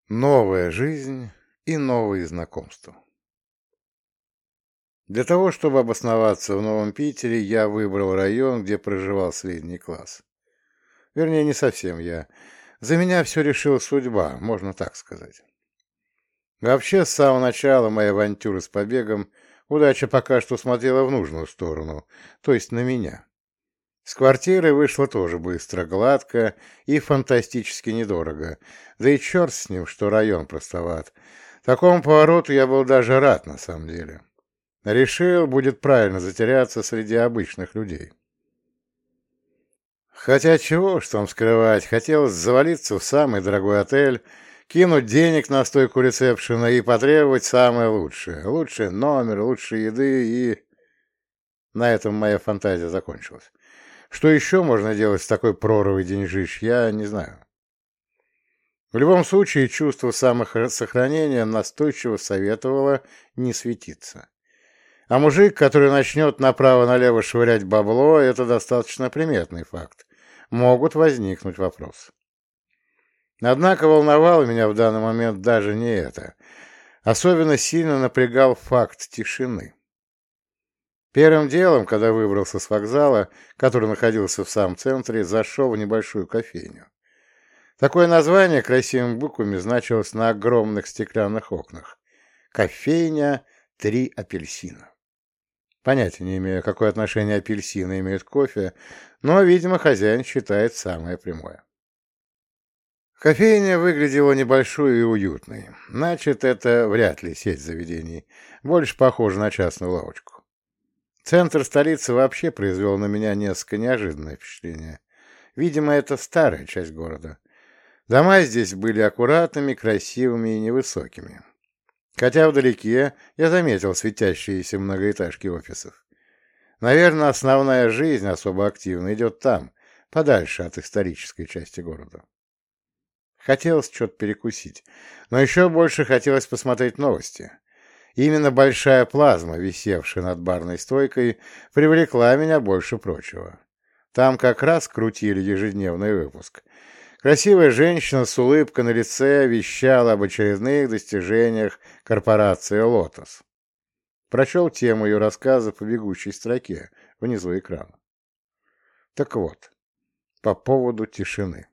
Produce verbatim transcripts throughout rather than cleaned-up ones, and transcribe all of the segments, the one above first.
Новая жизнь и новые знакомства. Для того, чтобы обосноваться в Новом Питере, я выбрал район, где проживал средний класс. Вернее, не совсем я. За меня все решила судьба, можно так сказать. Вообще, с самого начала моей авантюры с побегом удача пока что смотрела в нужную сторону, то есть на меня. С квартиры вышло тоже быстро, гладко и фантастически недорого. Да и черт с ним, что район простоват. Такому повороту я был даже рад, на самом деле. Решил, будет правильно затеряться среди обычных людей. Хотя чего ж там скрывать, хотелось завалиться в самый дорогой отель, кинуть денег на стойку ресепшена и потребовать самое лучшее. Лучший номер, лучшей еды и... На этом моя фантазия закончилась. Что еще можно делать с такой прорвой деньжищ, я не знаю. В любом случае, чувство самосохранения настойчиво советовало не светиться. А мужик, который начнет направо-налево швырять бабло, это достаточно приметный факт. Могут возникнуть вопросы. Однако волновало меня в данный момент даже не это. Особенно сильно напрягал факт тишины. Первым делом, когда выбрался с вокзала, который находился в самом центре, зашел в небольшую кофейню. Такое название красивыми буквами значилось на огромных стеклянных окнах. Кофейня «Три апельсина». Понятия не имею, какое отношение апельсины имеют к кофе, но, видимо, хозяин считает самое прямое. Кофейня выглядела небольшой и уютной. Значит, это вряд ли сеть заведений. Больше похоже на частную лавочку. Центр столицы вообще произвел на меня несколько неожиданное впечатление. Видимо, это старая часть города. Дома здесь были аккуратными, красивыми и невысокими. Хотя вдалеке я заметил светящиеся многоэтажки офисов. Наверное, основная жизнь особо активно идет там, подальше от исторической части города. Хотелось что-то перекусить, но еще больше хотелось посмотреть новости. Именно большая плазма, висевшая над барной стойкой, привлекла меня больше прочего. Там как раз крутили ежедневный выпуск. Красивая женщина с улыбкой на лице вещала об очередных достижениях корпорации «Лотос». Прочел тему ее рассказа по бегущей строке внизу экрана. Так вот, по поводу тишины.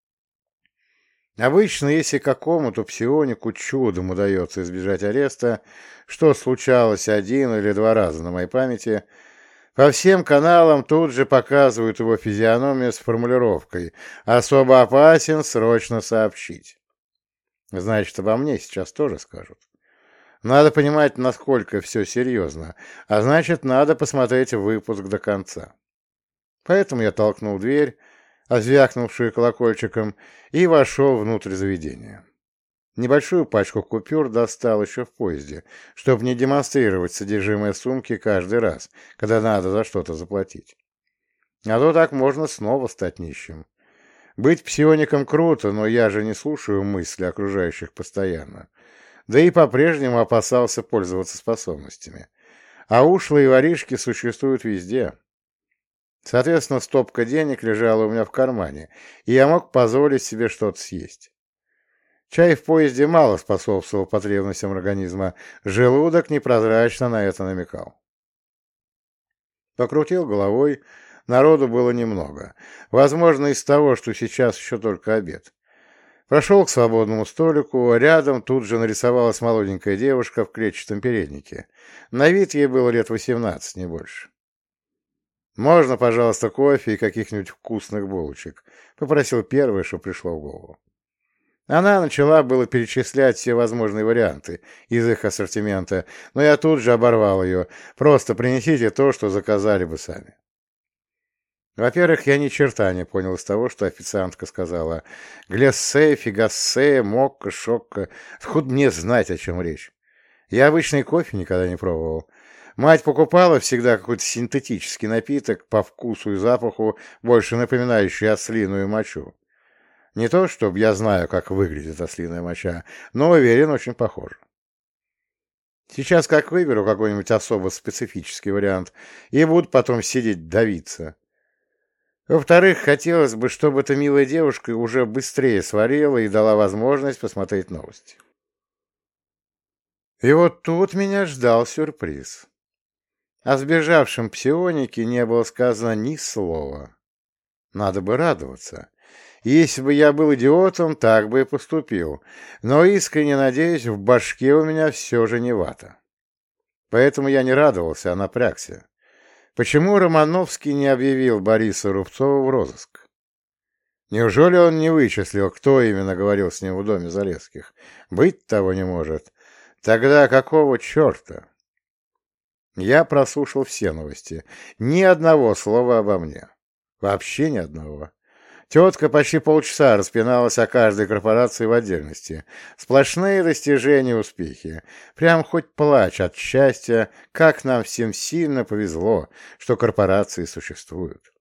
Обычно, если какому-то псионику чудом удается избежать ареста, что случалось один или два раза на моей памяти, по всем каналам тут же показывают его физиономию с формулировкой «Особо опасен, срочно сообщить». Значит, обо мне сейчас тоже скажут. Надо понимать, насколько все серьезно, а значит, надо посмотреть выпуск до конца. Поэтому я толкнул дверь, озвякнувшую колокольчиком, и вошел внутрь заведения. Небольшую пачку купюр достал еще в поезде, чтобы не демонстрировать содержимое сумки каждый раз, когда надо за что-то заплатить. А то так можно снова стать нищим. Быть псиоником круто, но я же не слушаю мысли окружающих постоянно. Да и по-прежнему опасался пользоваться способностями. А ушлые воришки существуют везде. Соответственно, стопка денег лежала у меня в кармане, и я мог позволить себе что-то съесть. Чай в поезде мало способствовал потребностям организма, желудок непрозрачно на это намекал. Покрутил головой, народу было немного. Возможно, из того, что сейчас еще только обед. Прошел к свободному столику, рядом тут же нарисовалась молоденькая девушка в клетчатом переднике. На вид ей было лет восемнадцать, не больше. «Можно, пожалуйста, кофе и каких-нибудь вкусных булочек?» — попросил первое, что пришло в голову. Она начала было перечислять все возможные варианты из их ассортимента, но я тут же оборвал ее. «Просто принесите то, что заказали бы сами». Во-первых, я ни черта не понял из того, что официантка сказала. Глессе, фигассе, мокко, шокко. Откуда мне знать, о чем речь? Я обычный кофе никогда не пробовал. Мать покупала всегда какой-то синтетический напиток, по вкусу и запаху, больше напоминающий ослиную мочу. Не то, чтобы я знаю, как выглядит ослиная моча, но уверен, очень похоже. Сейчас как выберу какой-нибудь особо специфический вариант, и буду потом сидеть давиться. Во-вторых, хотелось бы, чтобы эта милая девушка уже быстрее сварила и дала возможность посмотреть новости. И вот тут меня ждал сюрприз. О сбежавшем псионике не было сказано ни слова. Надо бы радоваться. Если бы я был идиотом, так бы и поступил. Но искренне надеюсь, в башке у меня все же не вата. Поэтому я не радовался, а напрягся. Почему Романовский не объявил Бориса Рубцова в розыск? Неужели он не вычислил, кто именно говорил с ним в доме Залесских? Быть того не может. Тогда какого черта? Я прослушал все новости. Ни одного слова обо мне. Вообще ни одного. Тетка почти полчаса распиналась о каждой корпорации в отдельности. Сплошные достижения и успехи. Прям хоть плачь от счастья, как нам всем сильно повезло, что корпорации существуют.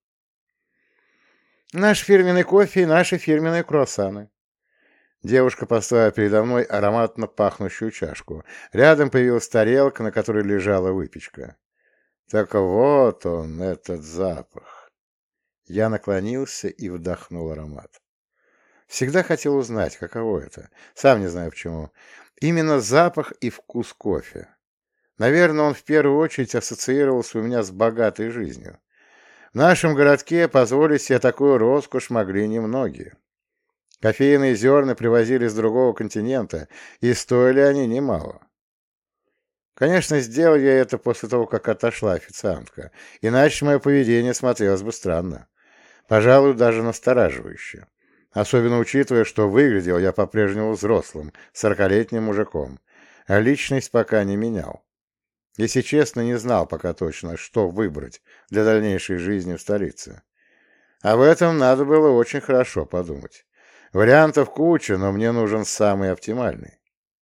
Наш фирменный кофе и наши фирменные круассаны. Девушка поставила передо мной ароматно пахнущую чашку. Рядом появилась тарелка, на которой лежала выпечка. Так вот он, этот запах. Я наклонился и вдохнул аромат. Всегда хотел узнать, каково это. Сам не знаю почему. Именно запах и вкус кофе. Наверное, он в первую очередь ассоциировался у меня с богатой жизнью. В нашем городке позволить себе такую роскошь могли немногие. Кофейные зерна привозили с другого континента, и стоили они немало. Конечно, сделал я это после того, как отошла официантка, иначе мое поведение смотрелось бы странно. Пожалуй, даже настораживающе. Особенно учитывая, что выглядел я по-прежнему взрослым, сорокалетним мужиком, а личность пока не менял. Если честно, не знал пока точно, что выбрать для дальнейшей жизни в столице. Об этом надо было очень хорошо подумать. Вариантов куча, но мне нужен самый оптимальный.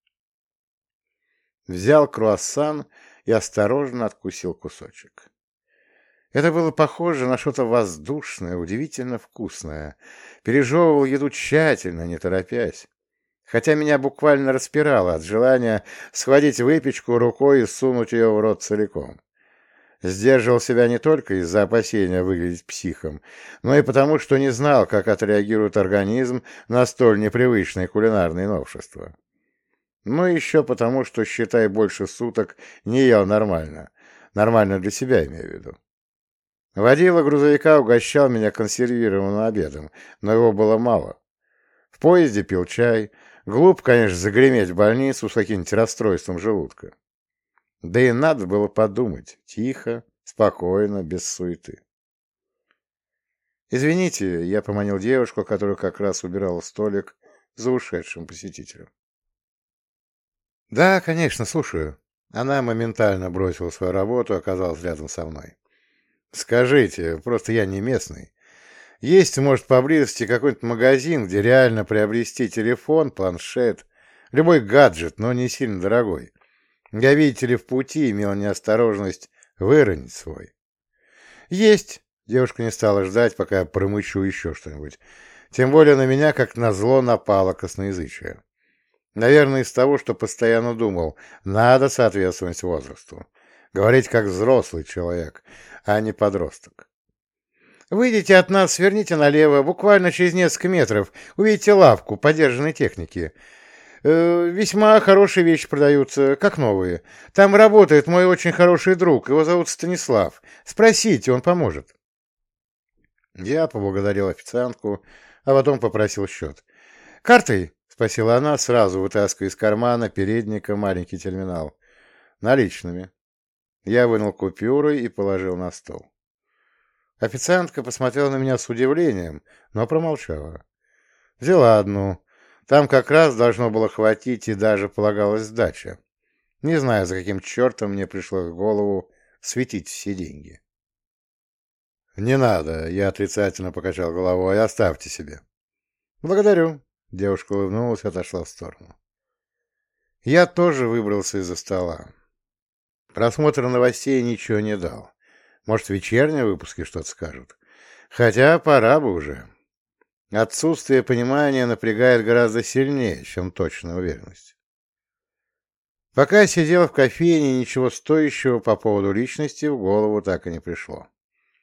Взял круассан и осторожно откусил кусочек. Это было похоже на что-то воздушное, удивительно вкусное. Пережевывал еду тщательно, не торопясь. Хотя меня буквально распирало от желания схватить выпечку рукой и сунуть ее в рот целиком. Сдерживал себя не только из-за опасения выглядеть психом, но и потому, что не знал, как отреагирует организм на столь непривычные кулинарные новшества. Ну и еще потому, что, считай, больше суток не ел нормально. Нормально для себя, имею в виду. Водила грузовика угощал меня консервированным обедом, но его было мало. В поезде пил чай. Глупо, конечно, загреметь в больницу с каким-нибудь расстройством желудка. Да и надо было подумать. Тихо, спокойно, без суеты. «Извините», — я поманил девушку, которая как раз убирала столик за ушедшим посетителем. «Да, конечно, слушаю». Она моментально бросила свою работу и оказалась рядом со мной. «Скажите, просто я не местный. Есть, может, поблизости какой-нибудь магазин, где реально приобрести телефон, планшет, любой гаджет, но не сильно дорогой. Я, видите ли, в пути имел неосторожность выронить свой». «Есть!» — девушка не стала ждать, пока я промычу еще что-нибудь. Тем более на меня, как назло, напало косноязычие. Наверное, из того, что постоянно думал, надо соответствовать возрасту. Говорить как взрослый человек, а не подросток. «Выйдите от нас, сверните налево, буквально через несколько метров. Увидите лавку подержанной техники. Э, весьма хорошие вещи продаются, как новые. Там работает мой очень хороший друг, его зовут Станислав. Спросите, он поможет». Я поблагодарил официантку, а потом попросил счет. «Картой?» — спросила она, сразу вытаскивая из кармана передника маленький терминал. «Наличными». Я вынул купюры и положил на стол. Официантка посмотрела на меня с удивлением, но промолчала. Взяла одну. Там как раз должно было хватить и даже полагалась сдача. Не знаю, за каким чертом мне пришло в голову светить все деньги. «Не надо», — я отрицательно покачал головой, — «оставьте себе». «Благодарю», — девушка улыбнулась и отошла в сторону. Я тоже выбрался из-за стола. Просмотр новостей ничего не дал. Может, в вечернем выпуске что-то скажут. Хотя пора бы уже. Отсутствие понимания напрягает гораздо сильнее, чем точная уверенность. Пока я сидел в кофейне, ничего стоящего по поводу личности в голову так и не пришло.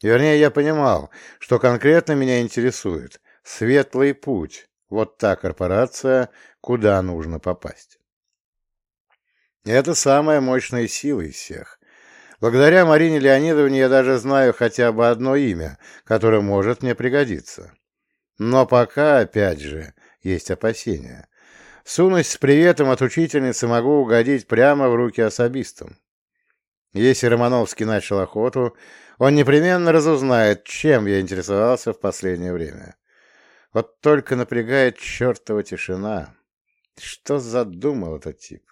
Вернее, я понимал, что конкретно меня интересует. Светлый путь. Вот та корпорация, куда нужно попасть. Это самая мощная сила из всех. Благодаря Марине Леонидовне я даже знаю хотя бы одно имя, которое может мне пригодиться. Но пока, опять же, есть опасения. Сунусь с приветом от учительницы, могу угодить прямо в руки особистам. Если Романовский начал охоту, он непременно разузнает, чем я интересовался в последнее время. Вот только напрягает чертова тишина. Что задумал этот тип?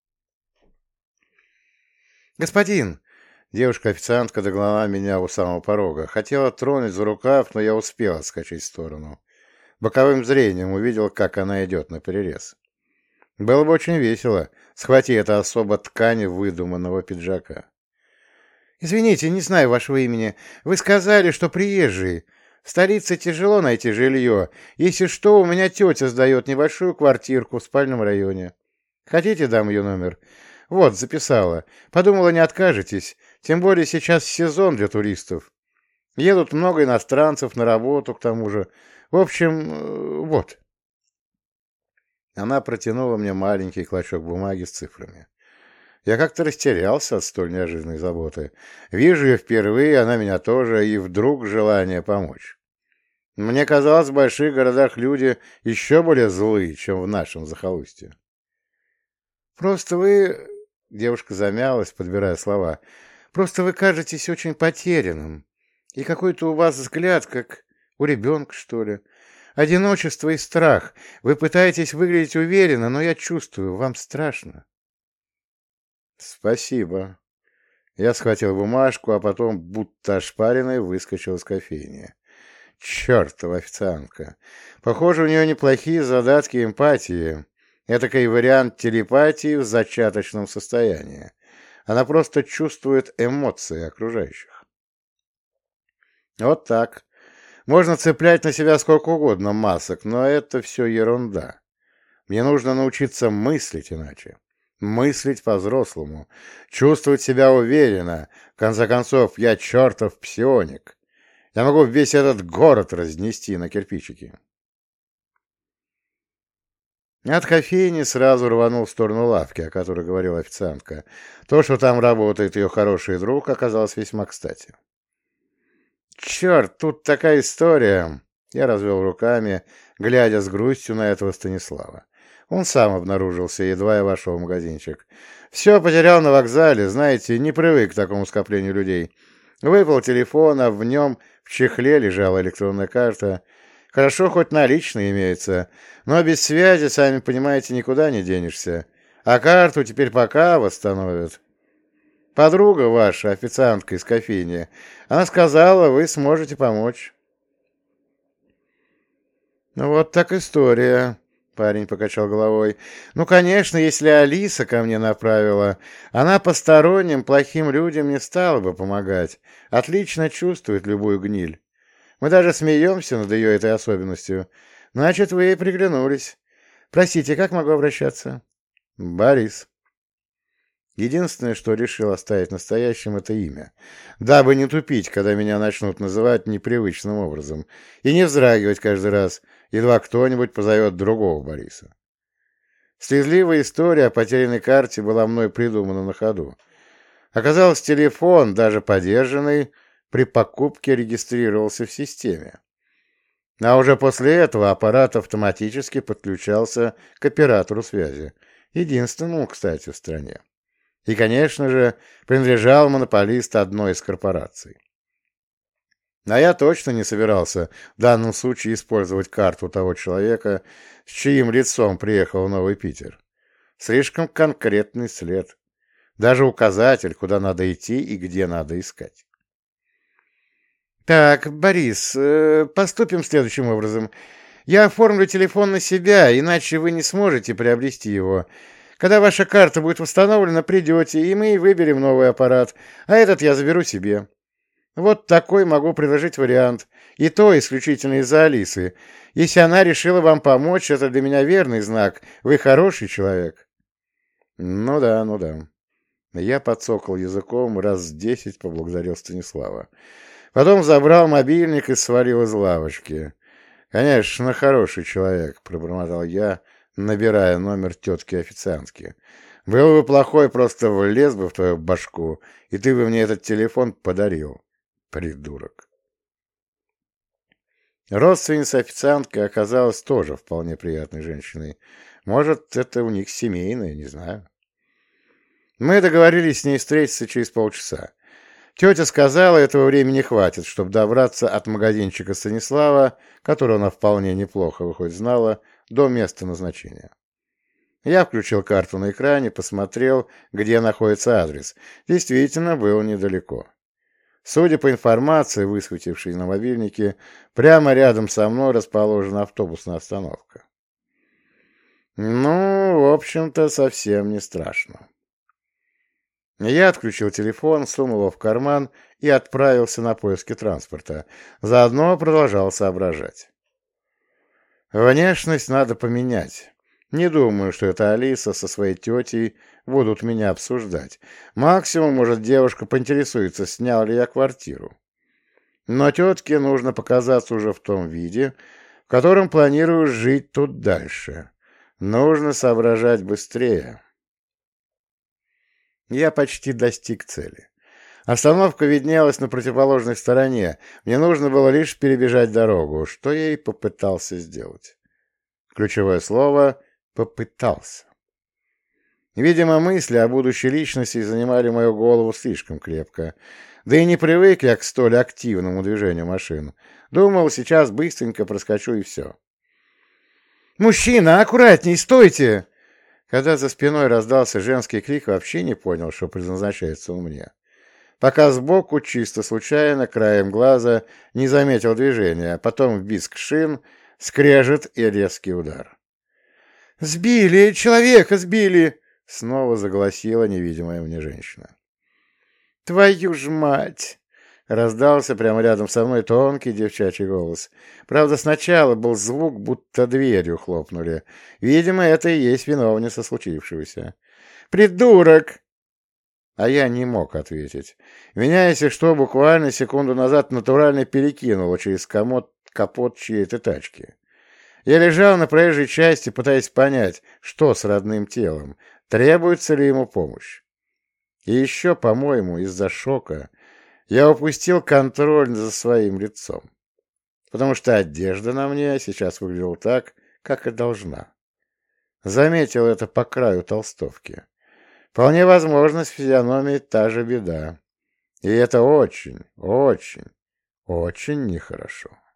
«Господин!» Девушка-официантка догнала меня у самого порога. Хотела тронуть за рукав, но я успел отскочить в сторону. Боковым зрением увидел, как она идет наперерез. Было бы очень весело, схвати это особо ткань выдуманного пиджака. «Извините, не знаю вашего имени. Вы сказали, что приезжие. В столице тяжело найти жилье. Если что, у меня тетя сдает небольшую квартирку в спальном районе. Хотите, дам ее номер? Вот, записала. Подумала, не откажетесь. Тем более сейчас сезон для туристов. Едут много иностранцев на работу, к тому же. В общем, э, вот». Она протянула мне маленький клочок бумаги с цифрами. Я как-то растерялся от столь неожиданной заботы. Вижу ее впервые, она меня тоже, и вдруг желание помочь. Мне казалось, в больших городах люди еще более злые, чем в нашем захолустье. «Просто вы...» — девушка замялась, подбирая слова. «Просто вы кажетесь очень потерянным. И какой-то у вас взгляд, как у ребенка, что ли. Одиночество и страх. Вы пытаетесь выглядеть уверенно, но я чувствую, вам страшно». «Спасибо». Я схватил бумажку, а потом, будто ошпаренный, выскочил из кофейни. Чертова официантка. Похоже, у нее неплохие задатки эмпатии. Этакий вариант телепатии в зачаточном состоянии. Она просто чувствует эмоции окружающих. Вот так. Можно цеплять на себя сколько угодно масок, но это все ерунда. Мне нужно научиться мыслить иначе. Мыслить по-взрослому. Чувствовать себя уверенно. В конце концов, я чертов псионик. Я могу весь этот город разнести на кирпичики. От кофейни сразу рванул в сторону лавки, о которой говорила официантка. То, что там работает ее хороший друг, оказалось весьма кстати. «Черт, тут такая история!» Я развел руками, глядя с грустью на этого Станислава. Он сам обнаружился, едва я вошел в магазинчик. «Все потерял на вокзале, знаете, не привык к такому скоплению людей. Выпал телефон, а в нем в чехле лежала электронная карта. Хорошо, хоть наличные имеются, но без связи, сами понимаете, никуда не денешься. А карту теперь пока восстановят. Подруга ваша, официантка из кофейни, она сказала, вы сможете помочь». «Ну вот так история», — парень покачал головой. «Ну, конечно, если Алиса ко мне направила, она посторонним плохим людям не стала бы помогать. Отлично чувствует любую гниль. Мы даже смеемся над ее этой особенностью. Значит, вы ей приглянулись. Простите, как могу обращаться?» «Борис». Единственное, что решил оставить настоящим, это имя, дабы не тупить, когда меня начнут называть непривычным образом, и не вздрагивать каждый раз, едва кто-нибудь позовет другого Бориса. Слезливая история о потерянной карте была мной придумана на ходу. Оказалось, телефон, даже подержанный, при покупке регистрировался в системе. А уже после этого аппарат автоматически подключался к оператору связи, единственному, кстати, в стране. И, конечно же, принадлежал монополист одной из корпораций. А я точно не собирался в данном случае использовать карту того человека, с чьим лицом приехал в Новый Питер. Слишком конкретный след. Даже указатель, куда надо идти и где надо искать. «Так, Борис, поступим следующим образом. Я оформлю телефон на себя, иначе вы не сможете приобрести его. Когда ваша карта будет восстановлена, придете, и мы выберем новый аппарат, а этот я заберу себе. Вот такой могу предложить вариант. И то исключительно из-за Алисы. Если она решила вам помочь, это для меня верный знак. Вы хороший человек». «Ну да, ну да». Я подсокал языком, раз десять поблагодарил Станислава. Потом забрал мобильник и свалил из лавочки. «Конечно, хороший человек», — пробормотал я, набирая номер тетки-официантки. «Был бы плохой, просто влез бы в твою башку, и ты бы мне этот телефон подарил, придурок». Родственница официантка оказалась тоже вполне приятной женщиной. Может, это у них семейное, не знаю. Мы договорились с ней встретиться через полчаса. Тетя сказала, этого времени хватит, чтобы добраться от магазинчика Станислава, который она вполне неплохо, выходит, знала, до места назначения. Я включил карту на экране, посмотрел, где находится адрес. Действительно, было недалеко. Судя по информации, высветившей на мобильнике, прямо рядом со мной расположена автобусная остановка. Ну, в общем-то, совсем не страшно. Я отключил телефон, сунул его в карман и отправился на поиски транспорта. Заодно продолжал соображать. Внешность надо поменять. Не думаю, что эта Алиса со своей тетей будут меня обсуждать. Максимум, может, девушка поинтересуется, снял ли я квартиру. Но тетке нужно показаться уже в том виде, в котором планирую жить тут дальше. Нужно соображать быстрее. Я почти достиг цели. Остановка виднелась на противоположной стороне. Мне нужно было лишь перебежать дорогу, что я и попытался сделать. Ключевое слово «попытался». Видимо, мысли о будущей личности занимали мою голову слишком крепко. Да и не привык я к столь активному движению машин. Думал, сейчас быстренько проскочу и все. «Мужчина, аккуратней, стойте!» Когда за спиной раздался женский крик, вообще не понял, что предназначается он мне. Пока сбоку, чисто случайно, краем глаза, не заметил движения, потом визг шин, скрежет и резкий удар. «Сбили! Человека сбили!» — снова загласила невидимая мне женщина. «Твою ж мать!» — раздался прямо рядом со мной тонкий девчачий голос. Правда, сначала был звук, будто дверью хлопнули. Видимо, это и есть виновница случившегося. «Придурок!» А я не мог ответить. Меня, если что, буквально секунду назад натурально перекинуло через комод, капот чьей-то тачки. Я лежал на проезжей части, пытаясь понять, что с родным телом, требуется ли ему помощь. И еще, по-моему, из-за шока я упустил контроль за своим лицом, потому что одежда на мне сейчас выглядела так, как и должна. Заметил это по краю толстовки. Вполне возможно, с физиономией та же беда. И это очень, очень, очень нехорошо.